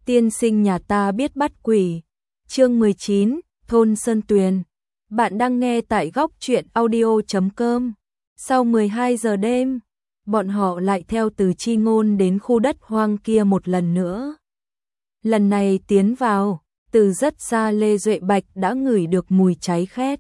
Tiên sinh nhà ta biết bắt quỷ. Chương 19, Thôn Sơn Tuyền. Bạn đang nghe tại góc truyện audio.com. Sau 12 giờ đêm, bọn họ lại theo Từ Chi Ngôn đến khu đất hoang kia một lần nữa. Lần này tiến vào, từ rất xa Lê Duệ Bạch đã ngửi được mùi cháy khét.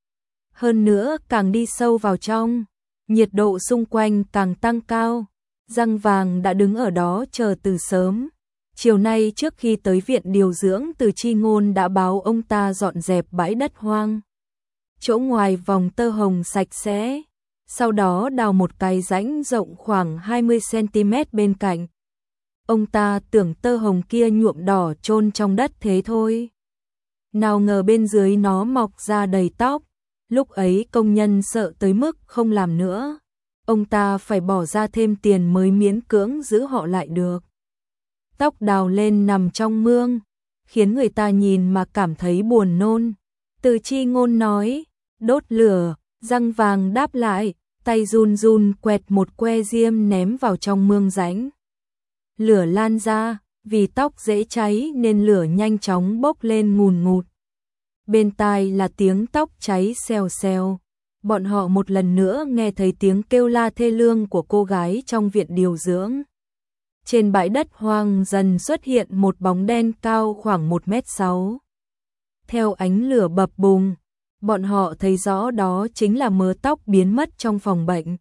Hơn nữa càng đi sâu vào trong, nhiệt độ xung quanh càng tăng cao. Răng Vàng đã đứng ở đó chờ từ sớm. Chiều nay trước khi tới viện điều dưỡng, Từ Chi Ngôn đã báo ông ta dọn dẹp bãi đất hoang. Chỗ ngoài vòng tơ hồng sạch sẽ, sau đó đào một cái rãnh rộng khoảng 20 cm bên cạnh. Ông ta tưởng tơ hồng kia nhuộm đỏ chôn trong đất thế thôi. Nào ngờ bên dưới nó mọc ra đầy tóc. Lúc ấy công nhân sợ tới mức không làm nữa. Ông ta phải bỏ ra thêm tiền mới miễn cưỡng giữ họ lại được. Tóc đào lên nằm trong mương, khiến người ta nhìn mà cảm thấy buồn nôn. Từ Chi Ngôn nói, đốt lửa. Răng Vàng đáp lại, tay run run quẹt một que diêm ném vào trong mương rãnh. Lửa lan ra, vì tóc dễ cháy nên lửa nhanh chóng bốc lên ngùn ngụt. Bên tai là tiếng tóc cháy xèo xèo. Bọn họ một lần nữa nghe thấy tiếng kêu la thê lương của cô gái trong viện điều dưỡng. Trên bãi đất hoang dần xuất hiện một bóng đen cao khoảng 1,6 m. Theo ánh lửa bập bùng, bọn họ thấy rõ đó chính là mớ tóc biến mất trong phòng bệnh.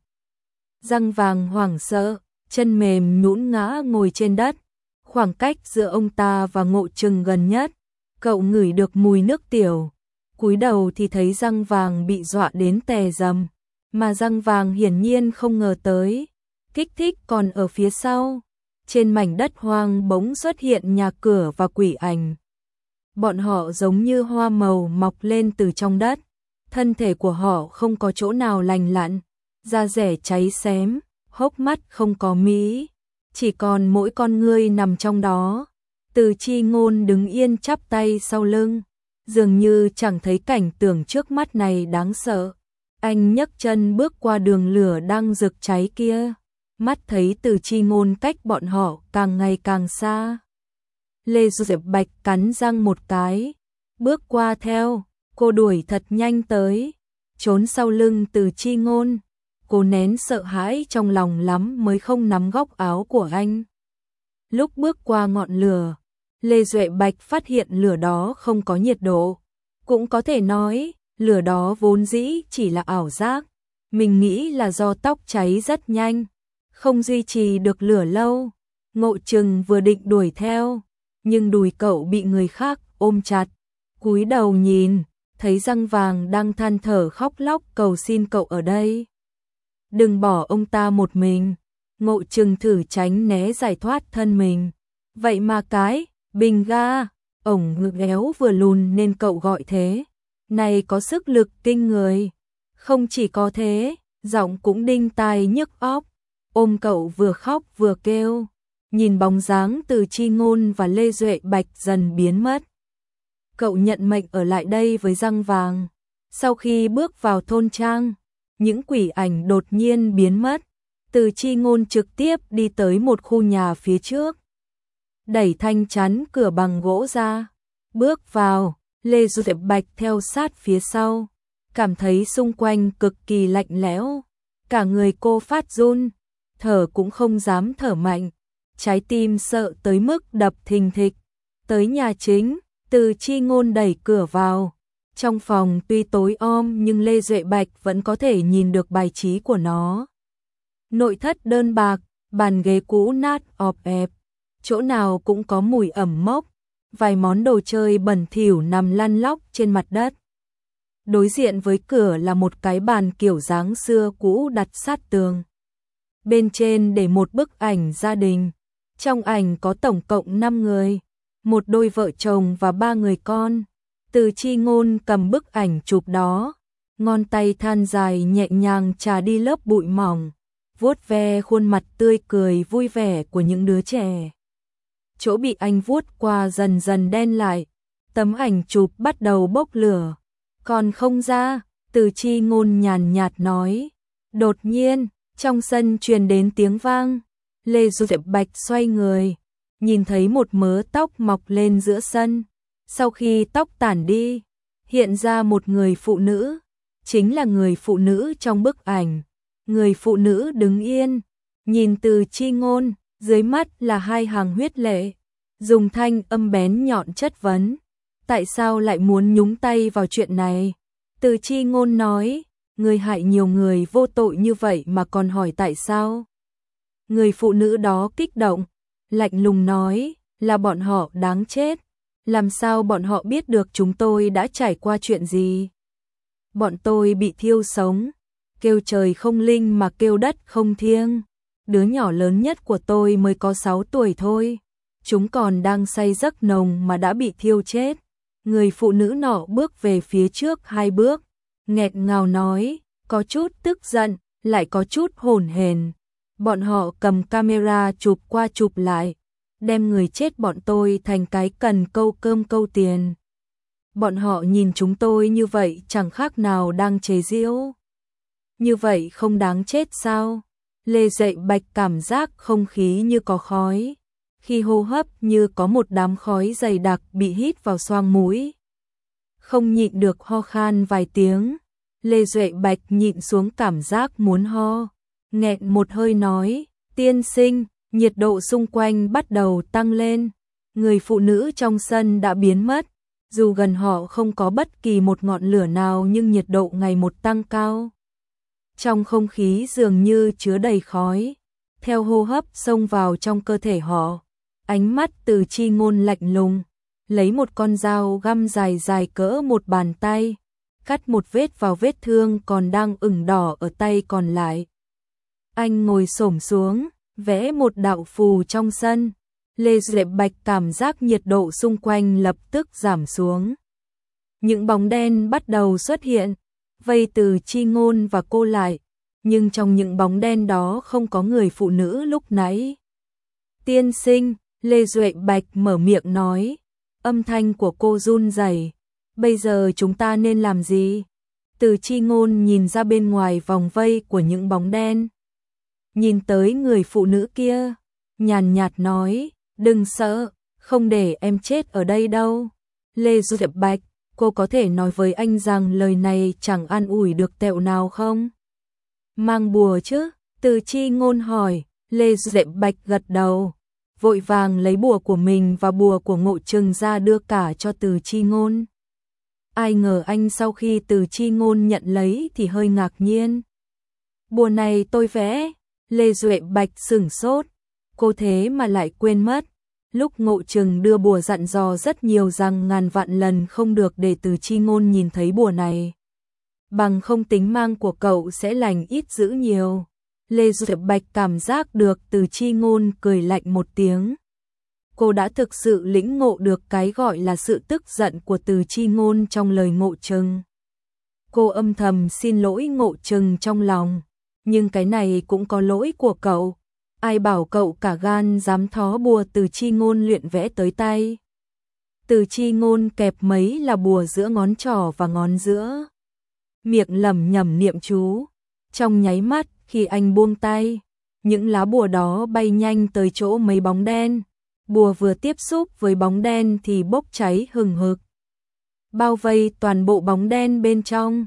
Răng Vàng hoảng sợ, chân mềm nhũn ngã ngồi trên đất. Khoảng cách giữa ông ta và Ngộ Trừng gần nhất, cậu ngửi được mùi nước tiểu. Cúi đầu thì thấy Răng Vàng bị dọa đến tè rầm, mà Răng Vàng hiển nhiên không ngờ tới. Kích thích còn ở phía sau. Trên mảnh đất hoang bỗng xuất hiện nhà cửa và quỷ ảnh. Bọn họ giống như hoa màu mọc lên từ trong đất. Thân thể của họ không có chỗ nào lành lặn, da dẻ cháy xém, hốc mắt không có mí, chỉ còn mỗi con ngươi nằm trong đó. Từ Chi Ngôn đứng yên chắp tay sau lưng, dường như chẳng thấy cảnh tượng trước mắt này đáng sợ. Anh nhấc chân bước qua đường lửa đang rực cháy kia, mắt thấy Từ Chi Ngôn cách bọn họ càng ngày càng xa. Lê Duệ Bạch cắn răng một cái, bước qua theo, cô đuổi thật nhanh tới, trốn sau lưng Từ Chi Ngôn. Cô nén sợ hãi trong lòng lắm mới không nắm góc áo của anh. Lúc bước qua ngọn lửa, Lê Duệ Bạch phát hiện lửa đó không có nhiệt độ. Cũng có thể nói, lửa đó vốn dĩ chỉ là ảo giác. Mình nghĩ là do tóc cháy rất nhanh, không duy trì được lửa lâu. Ngộ Trừng vừa định đuổi theo, nhưng đùi cậu bị người khác ôm chặt. Cúi đầu nhìn, thấy Răng Vàng đang than thở khóc lóc cầu xin cậu ở đây. Đừng bỏ ông ta một mình. Ngộ Trừng thử tránh né giải thoát thân mình. Vậy mà cái bình ga, ổng ngực éo vừa lùn nên cậu gọi thế. Này có sức lực kinh người. Không chỉ có thế, giọng cũng đinh tai nhức óc. Ôm cậu vừa khóc vừa kêu. Nhìn bóng dáng Từ Chi Ngôn và Lê Duệ Bạch dần biến mất. Cậu nhận mệnh ở lại đây với Răng Vàng. Sau khi bước vào thôn trang, những quỷ ảnh đột nhiên biến mất. Từ Chi Ngôn trực tiếp đi tới một khu nhà phía trước, đẩy thanh chắn cửa bằng gỗ ra, bước vào. Lê Duệ Bạch theo sát phía sau, cảm thấy xung quanh cực kỳ lạnh lẽo. Cả người cô phát run, thở cũng không dám thở mạnh, trái tim sợ tới mức đập thình thịch. Tới nhà chính, Từ Chi Ngôn đẩy cửa vào. Trong phòng tuy tối om nhưng Lê Duệ Bạch vẫn có thể nhìn được bài trí của nó. Nội thất đơn bạc, bàn ghế cũ nát ọp ẹp, chỗ nào cũng có mùi ẩm mốc, vài món đồ chơi bẩn thỉu nằm lăn lóc trên mặt đất. Đối diện với cửa là một cái bàn kiểu dáng xưa cũ đặt sát tường. Bên trên để một bức ảnh gia đình. Trong ảnh có tổng cộng 5 người, một đôi vợ chồng và 3 người con. Từ Chi Ngôn cầm bức ảnh chụp đó, ngón tay than dài nhẹ nhàng chà đi lớp bụi mỏng, vuốt ve khuôn mặt tươi cười vui vẻ của những đứa trẻ. Chỗ bị anh vuốt qua dần dần đen lại, tấm ảnh chụp bắt đầu bốc lửa. Còn không ra, Từ Chi Ngôn nhàn nhạt nói. Đột nhiên, trong sân truyền đến tiếng vang. Lê Duệ Bạch xoay người, nhìn thấy một mớ tóc mọc lên giữa sân. Sau khi tóc tản đi, hiện ra một người phụ nữ, chính là người phụ nữ trong bức ảnh. Người phụ nữ đứng yên, nhìn Từ Chi Ngôn, dưới mắt là hai hàng huyết lệ, dùng thanh âm bén nhọn chất vấn. Tại sao lại muốn nhúng tay vào chuyện này? Từ Chi Ngôn nói, người hại nhiều người vô tội như vậy mà còn hỏi tại sao? Người phụ nữ đó kích động, lạnh lùng nói, là bọn họ đáng chết. Làm sao bọn họ biết được chúng tôi đã trải qua chuyện gì? Bọn tôi bị thiêu sống, kêu trời không linh mà kêu đất không thiêng. Đứa nhỏ lớn nhất của tôi mới có 6 tuổi thôi. Chúng còn đang say giấc nồng mà đã bị thiêu chết. Người phụ nữ nọ bước về phía trước 2 bước, nghẹn ngào nói, có chút tức giận, lại có chút hổn hển. Bọn họ cầm camera chụp qua chụp lại, đem người chết bọn tôi thành cái cần câu cơm câu tiền. Bọn họ nhìn chúng tôi như vậy chẳng khác nào đang chế giễu. Như vậy không đáng chết sao? Lê Dậy Bạch cảm giác không khí như có khói. Khi hô hấp như có một đám khói dày đặc bị hít vào xoang mũi. Không nhịn được ho khan vài tiếng. Lê Duệ Bạch nhịn xuống cảm giác muốn ho. Nghẹn một hơi nói, tiên sinh, nhiệt độ xung quanh bắt đầu tăng lên. Người phụ nữ trong sân đã biến mất. Dù gần họ không có bất kỳ một ngọn lửa nào nhưng nhiệt độ ngày một tăng cao. Trong không khí dường như chứa đầy khói. Theo hô hấp xông vào trong cơ thể họ. Ánh mắt Từ Chi Ngôn lạnh lùng, lấy một con dao găm dài dài cỡ một bàn tay, cắt một vết vào vết thương còn đang ửng đỏ ở tay còn lại. Anh ngồi xổm xuống, vẽ một đạo phù trong sân. Lê Duệ Bạch cảm giác nhiệt độ xung quanh lập tức giảm xuống. Những bóng đen bắt đầu xuất hiện, vây Từ Chi Ngôn và cô lại, nhưng trong những bóng đen đó không có người phụ nữ lúc nãy. Tiên sinh, Lê Duệ Bạch mở miệng nói, âm thanh của cô run rẩy. Bây giờ chúng ta nên làm gì? Từ Chi Ngôn nhìn ra bên ngoài vòng vây của những bóng đen. Nhìn tới người phụ nữ kia, nhàn nhạt nói, đừng sợ, không để em chết ở đây đâu. Lê Duệ Bạch, cô có thể nói với anh rằng lời này chẳng an ủi được tẹo nào không? Mang bùa chứ? Từ Chi Ngôn hỏi. Lê Duệ Bạch gật đầu, vội vàng lấy bùa của mình và bùa của Ngộ Trừng ra đưa cả cho Từ Chi Ngôn. Ai ngờ anh sau khi Từ Chi Ngôn nhận lấy thì hơi ngạc nhiên. Bùa này tôi vẽ. Lê Duệ Bạch sửng sốt, cô thế mà lại quên mất. Lúc Ngộ Trừng đưa bùa dặn dò rất nhiều rằng ngàn vạn lần không được để Từ Chi Ngôn nhìn thấy bùa này. Bằng không tính mang của cậu sẽ lành ít dữ nhiều. Lê Duệ Bạch cảm giác được Từ Chi Ngôn cười lạnh một tiếng. Cô đã thực sự lĩnh ngộ được cái gọi là sự tức giận của Từ Chi Ngôn trong lời Ngộ Trừng. Cô âm thầm xin lỗi Ngộ Trừng trong lòng, nhưng cái này cũng có lỗi của cậu. Ai bảo cậu cả gan dám thó bùa Từ Chi Ngôn luyện vẽ tới tay. Từ Chi Ngôn kẹp mấy là bùa giữa ngón trỏ và ngón giữa, miệng lẩm nhẩm niệm chú. Trong nháy mắt khi anh buông tay, những lá bùa đó bay nhanh tới chỗ mấy bóng đen. Bùa vừa tiếp xúc với bóng đen thì bốc cháy hừng hực, bao vây toàn bộ bóng đen bên trong.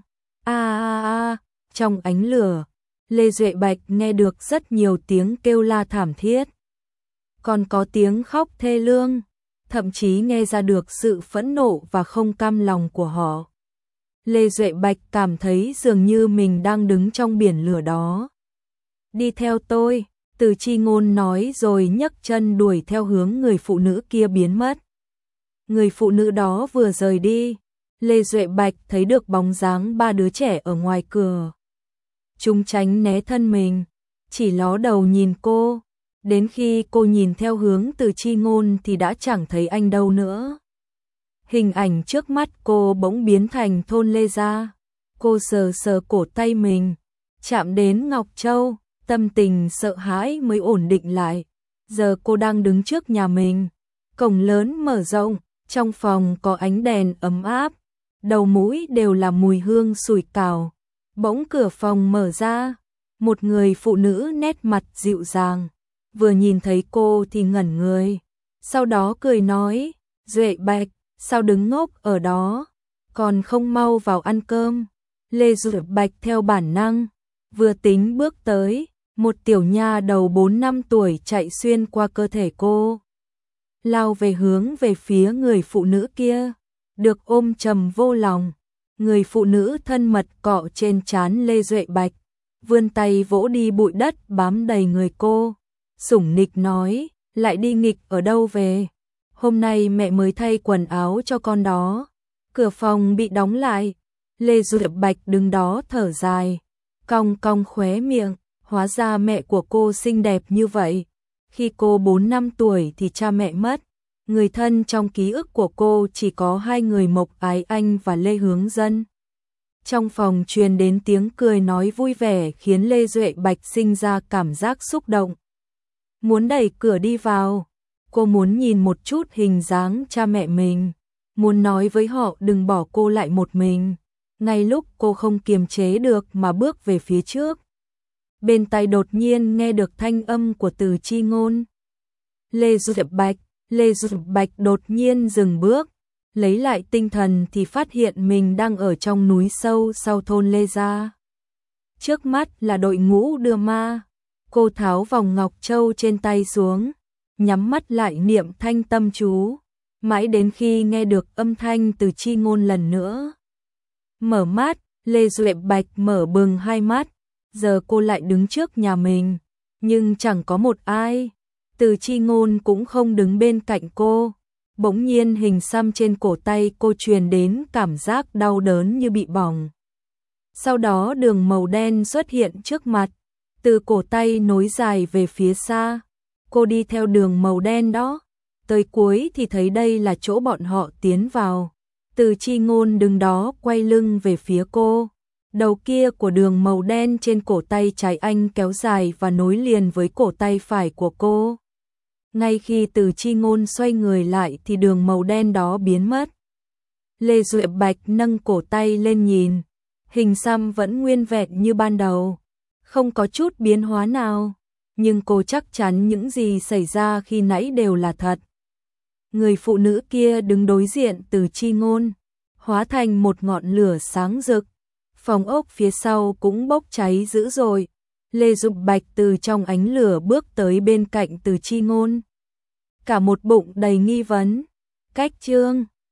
Trong ánh lửa, Lê Duệ Bạch nghe được rất nhiều tiếng kêu la thảm thiết, còn có tiếng khóc thê lương, thậm chí nghe ra được sự phẫn nộ và không cam lòng của họ. Lê Duệ Bạch cảm thấy dường như mình đang đứng trong biển lửa đó. Đi theo tôi, Từ Chi Ngôn nói rồi nhấc chân đuổi theo hướng người phụ nữ kia biến mất. Người phụ nữ đó vừa rời đi, Lê Duệ Bạch thấy được bóng dáng 3 đứa trẻ ở ngoài cửa. Chúng tránh né thân mình, chỉ ló đầu nhìn cô. Đến khi cô nhìn theo hướng Từ Chi Ngôn thì đã chẳng thấy anh đâu nữa. Hình ảnh trước mắt cô bỗng biến thành thôn Lê gia. Cô sờ sờ cổ tay mình, chạm đến Ngọc Châu, tâm tình sợ hãi mới ổn định lại. Giờ cô đang đứng trước nhà mình, cổng lớn mở rộng, trong phòng có ánh đèn ấm áp, đầu mũi đều là mùi hương sủi cảo. Bỗng cửa phòng mở ra, một người phụ nữ nét mặt dịu dàng, vừa nhìn thấy cô thì ngẩn người. Sau đó cười nói, Duệ Bạch, sao đứng ngốc ở đó, còn không mau vào ăn cơm. Lê Duệ Bạch theo bản năng, vừa tính bước tới, một tiểu nha đầu 4 năm tuổi chạy xuyên qua cơ thể cô, lao về hướng về phía người phụ nữ kia, được ôm chầm vô lòng. Người phụ nữ thân mật cọ trên trán Lê Duệ Bạch, vươn tay vỗ đi bụi đất bám đầy người cô, sủng nịch nói, lại đi nghịch ở đâu về, hôm nay mẹ mới thay quần áo cho con đó. Cửa phòng bị đóng lại, Lê Duệ Bạch đứng đó thở dài, cong cong khóe miệng, hóa ra mẹ của cô xinh đẹp như vậy. Khi cô 4 năm tuổi thì cha mẹ mất, người thân trong ký ức của cô chỉ có hai người Mộc Ái Anh và Lê Hướng Dân. Trong phòng truyền đến tiếng cười nói vui vẻ khiến Lê Duệ Bạch sinh ra cảm giác xúc động. Muốn đẩy cửa đi vào, cô muốn nhìn một chút hình dáng cha mẹ mình, muốn nói với họ đừng bỏ cô lại một mình. Ngay lúc cô không kiềm chế được mà bước về phía trước, bên tai đột nhiên nghe được thanh âm của Từ Chi Ngôn. Lê Duệ Bạch đột nhiên dừng bước, lấy lại tinh thần thì phát hiện mình đang ở trong núi sâu sau thôn Lê gia. Trước mắt là đội ngũ đưa ma. Cô tháo vòng ngọc châu trên tay xuống, nhắm mắt lại niệm thanh tâm chú, mãi đến khi nghe được âm thanh Từ Chi Ngôn lần nữa. Mở mắt, Lê Duệ Bạch mở bừng hai mắt, giờ cô lại đứng trước nhà mình, nhưng chẳng có một ai. Từ Chi Ngôn cũng không đứng bên cạnh cô. Bỗng nhiên hình xăm trên cổ tay cô truyền đến cảm giác đau đớn như bị bỏng. Sau đó đường màu đen xuất hiện trước mặt, từ cổ tay nối dài về phía xa. Cô đi theo đường màu đen đó, tới cuối thì thấy đây là chỗ bọn họ tiến vào. Từ Chi Ngôn đứng đó quay lưng về phía cô. Đầu kia của đường màu đen trên cổ tay trái anh kéo dài và nối liền với cổ tay phải của cô. Ngay khi Từ Chi Ngôn xoay người lại thì đường màu đen đó biến mất. Lê Duệ Bạch nâng cổ tay lên nhìn, hình xăm vẫn nguyên vẹn như ban đầu, không có chút biến hóa nào, nhưng cô chắc chắn những gì xảy ra khi nãy đều là thật. Người phụ nữ kia đứng đối diện Từ Chi Ngôn, hóa thành một ngọn lửa sáng rực. Phòng ốc phía sau cũng bốc cháy dữ dội. Lê Duệ Bạch từ trong ánh lửa bước tới bên cạnh Từ Chi Ngôn, cả một bụng đầy nghi vấn. Cách chương